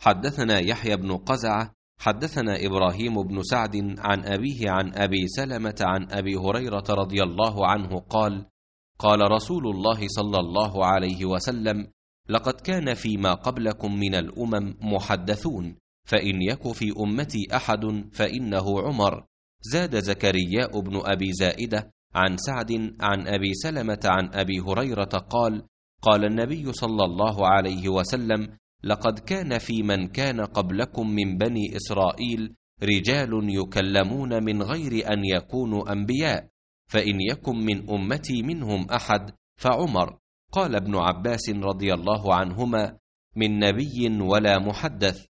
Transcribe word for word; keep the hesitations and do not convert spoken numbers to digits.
حدثنا يحيى بن قزعة حدثنا إبراهيم بن سعد عن أبيه عن أبي سلمة عن أبي هريرة رضي الله عنه قال: قال رسول الله صلى الله عليه وسلم: لقد كان فيما قبلكم من الأمم محدثون، فإن يك في أمتي أحد فإنه عمر. زاد زكرياء بن أبي زائدة عن سعد عن أبي سلمة عن أبي هريرة قال: قال النبي صلى الله عليه وسلم: لقد كان في من كان قبلكم من بني إسرائيل رجال يكلمون من غير أن يكونوا أنبياء، فإن يكن من أمتي منهم أحد فعمر. قال ابن عباس رضي الله عنهما: من نبي ولا محدث،